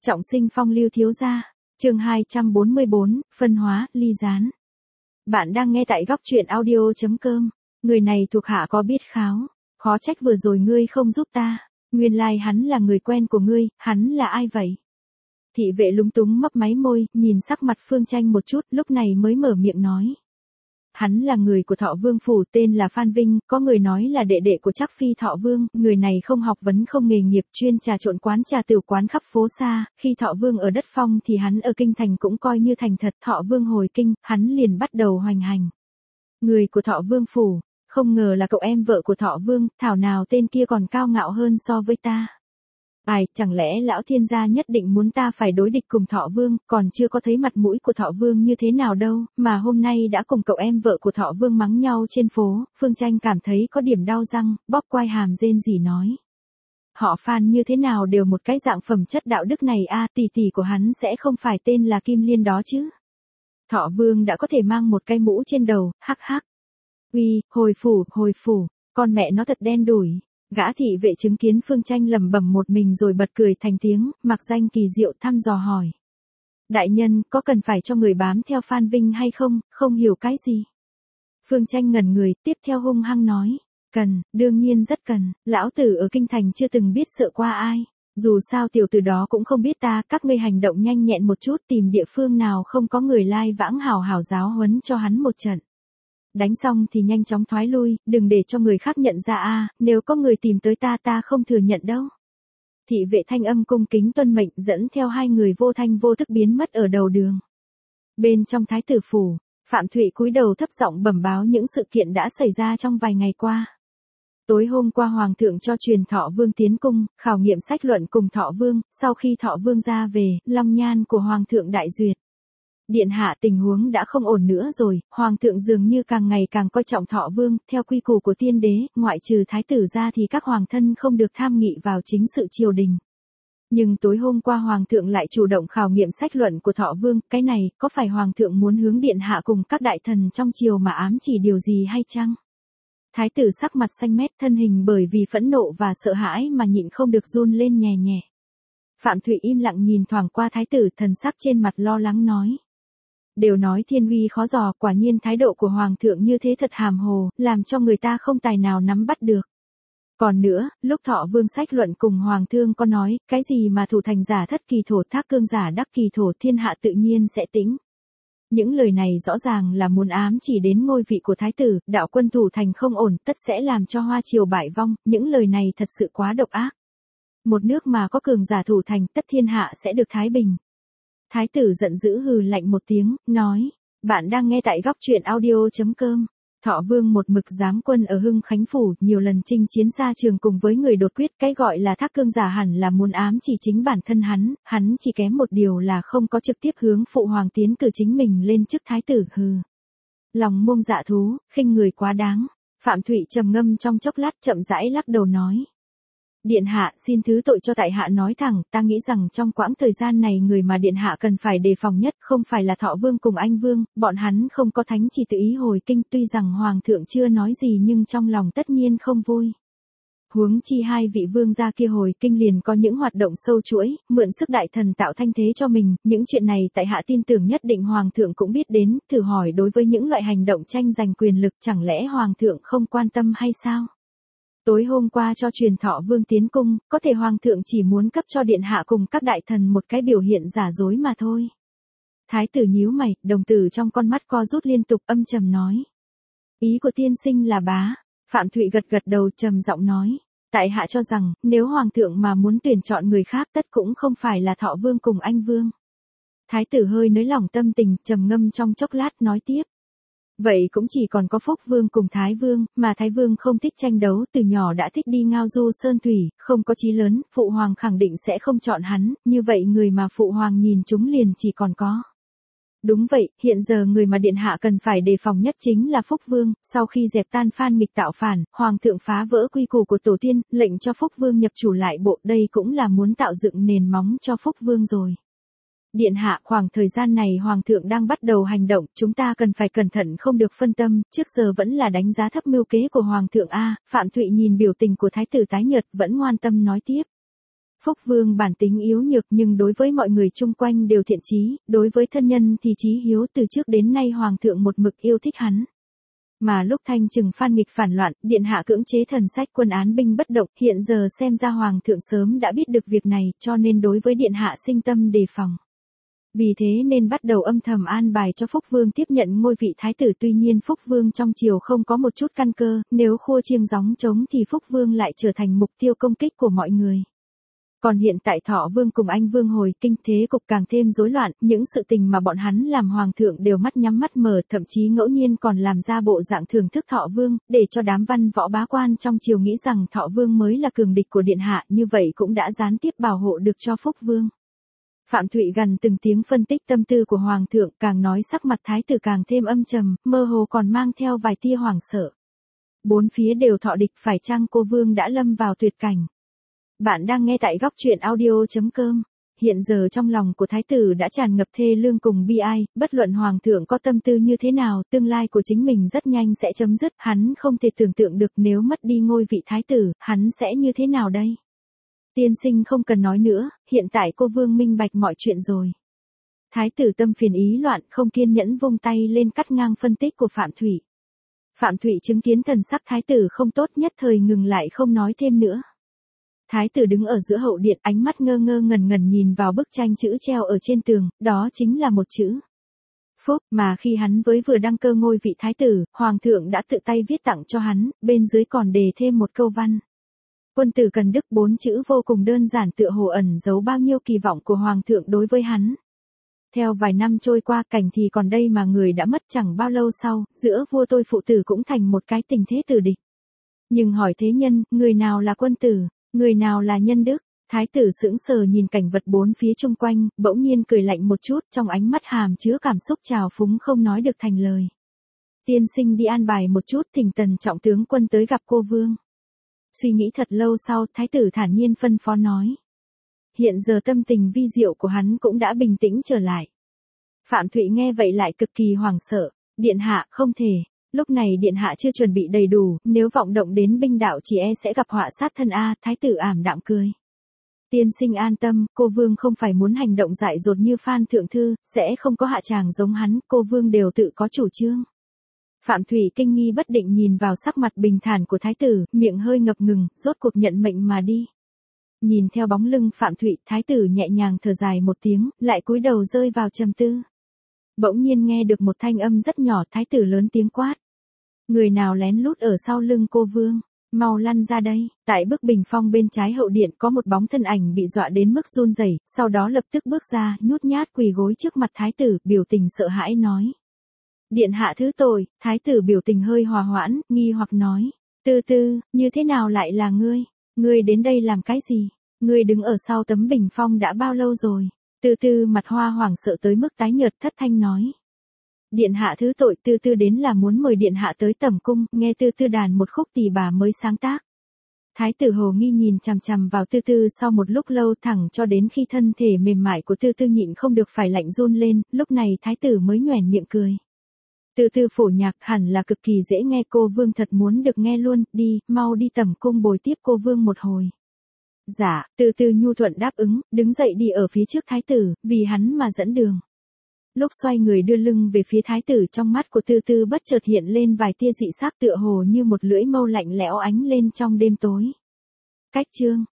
Trọng sinh phong lưu thiếu gia. Chương 244, phân hóa, ly gián. Bạn đang nghe tại góc truyện audio.com. Người này thuộc hạ có biết kháo. Khó trách vừa rồi ngươi không giúp ta. Nguyên lai hắn là người quen của ngươi, hắn là ai vậy? Thị vệ lúng túng mấp máy môi, nhìn sắc mặt Phương Tranh một chút, lúc này mới mở miệng nói. Hắn là người của Thọ Vương phủ, tên là Phan Vinh, có người nói là đệ đệ của Trác Phi Thọ Vương, người này không học vấn không nghề nghiệp, chuyên trà trộn quán trà tửu quán khắp phố xa, khi Thọ Vương ở đất phong thì hắn ở kinh thành cũng coi như thành thật, Thọ Vương hồi kinh, hắn liền bắt đầu hoành hành. Người của Thọ Vương phủ, không ngờ là cậu em vợ của Thọ Vương, thảo nào tên kia còn cao ngạo hơn so với ta. Ai, chẳng lẽ lão thiên gia nhất định muốn ta phải đối địch cùng Thọ Vương, còn chưa có thấy mặt mũi của Thọ Vương như thế nào đâu, mà hôm nay đã cùng cậu em vợ của Thọ Vương mắng nhau trên phố. Phương Tranh cảm thấy có điểm đau răng, bóp quai hàm rên rỉ nói. Họ Phan như thế nào đều một cái dạng phẩm chất đạo đức này a, tỷ tỷ của hắn sẽ không phải tên là Kim Liên đó chứ. Thọ Vương đã có thể mang một cái mũ trên đầu, hắc hắc. Uy, hồi phủ, con mẹ nó thật đen đủi. Gã thị vệ chứng kiến Phương Tranh lẩm bẩm một mình rồi bật cười thành tiếng, mặc danh kỳ diệu thăm dò hỏi. Đại nhân, có cần phải cho người bám theo Phan Vinh hay không, không hiểu cái gì? Phương Tranh ngẩn người, tiếp theo hung hăng nói. Cần, đương nhiên rất cần, lão tử ở kinh thành chưa từng biết sợ qua ai. Dù sao tiểu tử đó cũng không biết ta, các ngươi hành động nhanh nhẹn một chút, tìm địa phương nào không có người lai vãng hào hào giáo huấn cho hắn một trận. Đánh xong thì nhanh chóng thoái lui, đừng để cho người khác nhận ra a, nếu có người tìm tới ta không thừa nhận đâu. Thị vệ thanh âm cung kính tuân mệnh dẫn theo hai người vô thanh vô tức biến mất ở đầu đường. Bên trong thái tử phủ, Phạm Thụy cúi đầu thấp giọng bẩm báo những sự kiện đã xảy ra trong vài ngày qua. Tối hôm qua Hoàng thượng cho truyền Thọ Vương tiến cung, khảo nghiệm sách luận cùng Thọ Vương, sau khi Thọ Vương ra về, long nhan của Hoàng thượng đại duyệt. Điện hạ, tình huống đã không ổn nữa rồi, Hoàng thượng dường như càng ngày càng coi trọng Thọ Vương, theo quy củ của tiên đế, ngoại trừ thái tử ra thì các hoàng thân không được tham nghị vào chính sự triều đình. Nhưng tối hôm qua Hoàng thượng lại chủ động khảo nghiệm sách luận của Thọ Vương, cái này, có phải Hoàng thượng muốn hướng điện hạ cùng các đại thần trong triều mà ám chỉ điều gì hay chăng? Thái tử sắc mặt xanh mét, thân hình bởi vì phẫn nộ và sợ hãi mà nhịn không được run lên nhẹ nhẹ. Phạm Thụy im lặng nhìn thoáng qua thái tử, thần sắc trên mặt lo lắng nói. Đều nói thiên uy khó dò, quả nhiên thái độ của Hoàng thượng như thế thật hàm hồ, làm cho người ta không tài nào nắm bắt được. Còn nữa, lúc Thọ Vương sách luận cùng Hoàng thương có nói, cái gì mà thủ thành giả thất kỳ thổ thác cương giả đắc kỳ thổ thiên hạ tự nhiên sẽ tĩnh. Những lời này rõ ràng là muốn ám chỉ đến ngôi vị của thái tử, đạo quân thủ thành không ổn, tất sẽ làm cho hoa triều bại vong, những lời này thật sự quá độc ác. Một nước mà có cường giả thủ thành, tất thiên hạ sẽ được thái bình. Thái tử giận dữ hừ lạnh một tiếng, nói, bạn đang nghe tại góc truyện audio.com. Thọ Vương một mực giám quân ở Hưng Khánh Phủ, nhiều lần chinh chiến xa trường cùng với người đột quyết, cái gọi là thác cương giả hẳn là muốn ám chỉ chính bản thân hắn chỉ kém một điều là không có trực tiếp hướng phụ hoàng tiến cử chính mình lên chức thái tử, hừ. Lòng mông dạ thú, khinh người quá đáng. Phạm Thụy trầm ngâm trong chốc lát chậm rãi lắc đầu nói. Điện hạ, xin thứ tội cho tại hạ nói thẳng, ta nghĩ rằng trong quãng thời gian này người mà điện hạ cần phải đề phòng nhất không phải là Thọ Vương cùng Anh Vương, bọn hắn không có thánh chỉ tự ý hồi kinh, tuy rằng Hoàng thượng chưa nói gì nhưng trong lòng tất nhiên không vui. Huống chi hai vị vương gia kia hồi kinh liền có những hoạt động sâu chuỗi, mượn sức đại thần tạo thanh thế cho mình, những chuyện này tại hạ tin tưởng nhất định Hoàng thượng cũng biết đến, thử hỏi đối với những loại hành động tranh giành quyền lực chẳng lẽ Hoàng thượng không quan tâm hay sao? Tối hôm qua cho truyền Thọ Vương tiến cung, có thể Hoàng thượng chỉ muốn cấp cho điện hạ cùng các đại thần một cái biểu hiện giả dối mà thôi. Thái tử nhíu mày, đồng tử trong con mắt co rút liên tục âm trầm nói. Ý của tiên sinh là bá. Phạm Thụy gật gật đầu trầm giọng nói. Tại hạ cho rằng, nếu Hoàng thượng mà muốn tuyển chọn người khác tất cũng không phải là Thọ Vương cùng Anh Vương. Thái tử hơi nới lỏng tâm tình, trầm ngâm trong chốc lát nói tiếp. Vậy cũng chỉ còn có Phúc Vương cùng Thái Vương, mà Thái Vương không thích tranh đấu, từ nhỏ đã thích đi ngao du sơn thủy, không có chí lớn, Phụ Hoàng khẳng định sẽ không chọn hắn, như vậy người mà Phụ Hoàng nhìn chúng liền chỉ còn có. Đúng vậy, hiện giờ người mà điện hạ cần phải đề phòng nhất chính là Phúc Vương, sau khi dẹp tan Phan nghịch tạo phản, Hoàng thượng phá vỡ quy củ của tổ tiên, lệnh cho Phúc Vương nhập chủ lại bộ, đây cũng là muốn tạo dựng nền móng cho Phúc Vương rồi. Điện hạ, khoảng thời gian này Hoàng thượng đang bắt đầu hành động, chúng ta cần phải cẩn thận không được phân tâm, trước giờ vẫn là đánh giá thấp mưu kế của Hoàng thượng a. Phạm Thụy nhìn biểu tình của thái tử tái nhợt, vẫn ngoan tâm nói tiếp. Phúc Vương bản tính yếu nhược nhưng đối với mọi người chung quanh đều thiện chí, đối với thân nhân thì chí hiếu, từ trước đến nay hoàng thượng một mực yêu thích hắn. Mà lúc Thanh Trừng Phan nghịch phản loạn, điện hạ cưỡng chế thần sách quân án binh bất động, hiện giờ xem ra hoàng thượng sớm đã biết được việc này, cho nên đối với điện hạ sinh tâm đề phòng. Vì thế nên bắt đầu âm thầm an bài cho Phúc Vương tiếp nhận ngôi vị thái tử, tuy nhiên Phúc Vương trong triều không có một chút căn cơ, nếu khua chiêng gióng trống thì Phúc Vương lại trở thành mục tiêu công kích của mọi người. Còn hiện tại Thọ Vương cùng Anh Vương hồi kinh, thế cục càng thêm rối loạn, những sự tình mà bọn hắn làm hoàng thượng đều mắt nhắm mắt mở, thậm chí ngẫu nhiên còn làm ra bộ dạng thưởng thức Thọ Vương, để cho đám văn võ bá quan trong triều nghĩ rằng Thọ Vương mới là cường địch của điện hạ, như vậy cũng đã gián tiếp bảo hộ được cho Phúc Vương. Phạm Thụy gần từng tiếng phân tích tâm tư của hoàng thượng, càng nói sắc mặt thái tử càng thêm âm trầm, mơ hồ còn mang theo vài tia hoảng sợ. Bốn phía đều thọ địch, phải chăng cô vương đã lâm vào tuyệt cảnh? Bạn đang nghe tại góc truyện audio.com. Hiện giờ trong lòng của thái tử đã tràn ngập thê lương cùng bi ai, bất luận hoàng thượng có tâm tư như thế nào, tương lai của chính mình rất nhanh sẽ chấm dứt, hắn không thể tưởng tượng được nếu mất đi ngôi vị thái tử, hắn sẽ như thế nào đây? Tiên sinh không cần nói nữa, hiện tại cô vương minh bạch mọi chuyện rồi. Thái tử tâm phiền ý loạn, không kiên nhẫn vung tay lên cắt ngang phân tích của Phạm Thụy. Phạm Thụy chứng kiến thần sắc thái tử không tốt, nhất thời ngừng lại không nói thêm nữa. Thái tử đứng ở giữa hậu điện, ánh mắt ngơ ngơ ngẩn ngẩn nhìn vào bức tranh chữ treo ở trên tường, đó chính là một chữ Phúc, mà khi hắn vừa đăng cơ ngôi vị thái tử, hoàng thượng đã tự tay viết tặng cho hắn, bên dưới còn đề thêm một câu văn. Quân tử cần đức, 4 chữ vô cùng đơn giản, tựa hồ ẩn giấu bao nhiêu kỳ vọng của hoàng thượng đối với hắn. Theo vài năm trôi qua, cảnh thì còn đây mà người đã mất, chẳng bao lâu sau, giữa vua tôi phụ tử cũng thành một cái tình thế tử địch. Nhưng hỏi thế nhân, người nào là quân tử, người nào là nhân đức? Thái tử sững sờ nhìn cảnh vật bốn phía chung quanh, bỗng nhiên cười lạnh một chút, trong ánh mắt hàm chứa cảm xúc trào phúng không nói được thành lời. Tiên sinh đi an bài một chút, thỉnh Tần trọng tướng quân tới gặp cô vương. Suy nghĩ thật lâu sau, thái tử thản nhiên phân phó nói. Hiện giờ tâm tình vi diệu của hắn cũng đã bình tĩnh trở lại. Phạm Thụy nghe vậy lại cực kỳ hoảng sợ. Điện hạ, không thể. Lúc này điện hạ chưa chuẩn bị đầy đủ, nếu vọng động đến binh đạo chỉ e sẽ gặp họa sát thân a. Thái tử ảm đạm cười. Tiên sinh an tâm, cô vương không phải muốn hành động dại dột như Phan Thượng Thư, sẽ không có hạ tràng giống hắn, cô vương đều tự có chủ trương. Phạm Thụy kinh nghi bất định nhìn vào sắc mặt bình thản của thái tử, miệng hơi ngập ngừng, rốt cuộc nhận mệnh mà đi. Nhìn theo bóng lưng Phạm Thụy, thái tử nhẹ nhàng thở dài một tiếng, lại cúi đầu rơi vào trầm tư. Bỗng nhiên nghe được một thanh âm rất nhỏ, thái tử lớn tiếng quát. Người nào lén lút ở sau lưng cô vương, mau lăn ra đây. Tại bức bình phong bên trái hậu điện có một bóng thân ảnh bị dọa đến mức run rẩy, sau đó lập tức bước ra, nhút nhát quỳ gối trước mặt thái tử, biểu tình sợ hãi nói. Điện hạ thứ tội. Thái tử biểu tình hơi hòa hoãn, nghi hoặc nói. Từ từ, như thế nào lại là ngươi? Ngươi đến đây làm cái gì? Ngươi đứng ở sau tấm bình phong đã bao lâu rồi? Từ từ mặt hoa hoảng sợ tới mức tái nhợt, thất thanh nói. Điện hạ thứ tội, từ từ đến là muốn mời điện hạ tới tẩm cung, nghe từ từ đàn một khúc tỳ bà mới sáng tác. Thái tử hồ nghi nhìn chằm chằm vào từ từ sau một lúc lâu, thẳng cho đến khi thân thể mềm mại của từ từ nhịn không được phải lạnh run lên, lúc này thái tử mới nhoẻn miệng cười. Từ từ phổ nhạc hẳn là cực kỳ dễ nghe, cô vương thật muốn được nghe luôn, đi, mau đi tẩm cung bồi tiếp cô vương một hồi. Dạ, từ từ nhu thuận đáp ứng, đứng dậy đi ở phía trước thái tử, vì hắn mà dẫn đường. Lúc xoay người đưa lưng về phía thái tử, trong mắt của từ từ bất chợt hiện lên vài tia dị sắc, tựa hồ như một lưỡi mâu lạnh lẽo ánh lên trong đêm tối. Cách chương